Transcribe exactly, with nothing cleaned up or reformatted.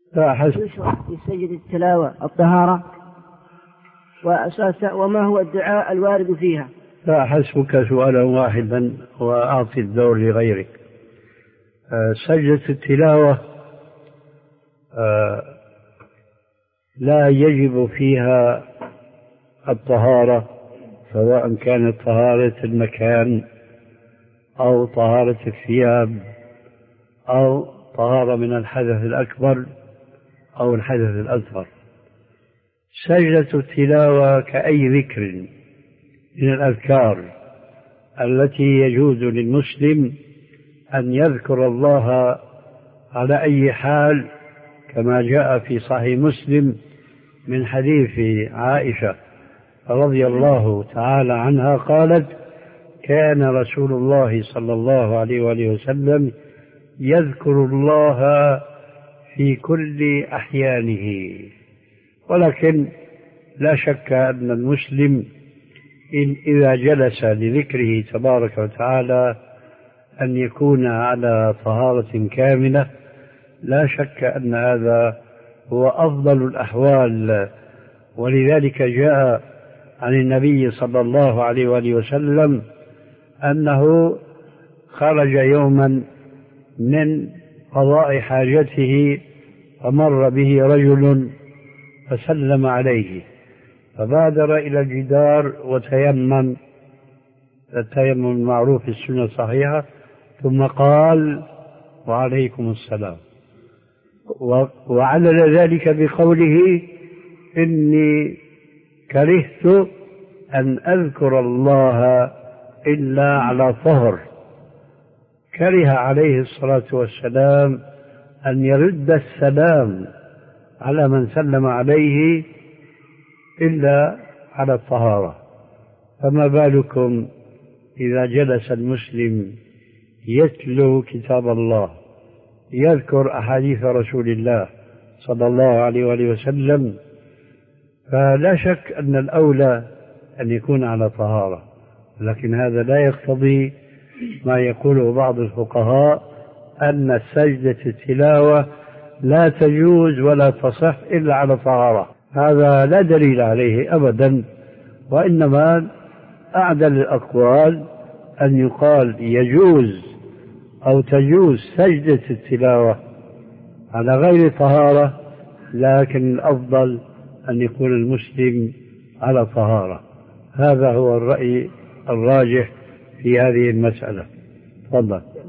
لا حسب. في سجد التلاوة الطهارة وأساس وما هو الدعاء الوارد فيها؟ لا حسبك سؤالا واحدا وأعطي الدور لغيرك. أه سجدة التلاوة أه لا يجب فيها الطهارة، سواء كانت طهارة المكان أو طهارة الثياب أو طهارة من الحدث الأكبر أو الحدث الأصغر. سجدة التلاوة كأي ذكر من الأذكار التي يجوز للمسلم أن يذكر الله على أي حال، كما جاء في صحيح مسلم من حديث عائشة رضي الله تعالى عنها قالت: كان رسول الله صلى الله عليه وآله وسلم يذكر الله في كل أحيانه. ولكن لا شك أن المسلم إن إذا جلس لذكره تبارك وتعالى أن يكون على طهارة كاملة، لا شك أن هذا هو أفضل الأحوال. ولذلك جاء عن النبي صلى الله عليه وآله وسلم أنه خرج يوما من قضاء حاجته فمر به رجل فسلم عليه، فبادر إلى الجدار وتيمم التيمم المعروف في السنة الصحيحة، ثم قال: وعليكم السلام، وعلل ذلك بقوله: إني كرهت أن أذكر الله إلا على طهر. كره عليه الصلاة والسلام أن يرد السلام على من سلم عليه إلا على الطهارة، فما بالكم إذا جلس المسلم يتلو كتاب الله، يذكر أحاديث رسول الله صلى الله عليه وآله وسلم، فلا شك أن الأولى أن يكون على طهارة. لكن هذا لا يقتضي ما يقوله بعض الفقهاء أن سجدة التلاوة لا تجوز ولا تصح إلا على طهارة. هذا لا دليل عليه أبدا، وإنما أعدل الأقوال أن يقال يجوز أو تجوز سجدة التلاوة على غير طهارة، لكن الأفضل أن يكون المسلم على طهارة. هذا هو الرأي الراجح في هذه المسألة. تفضل.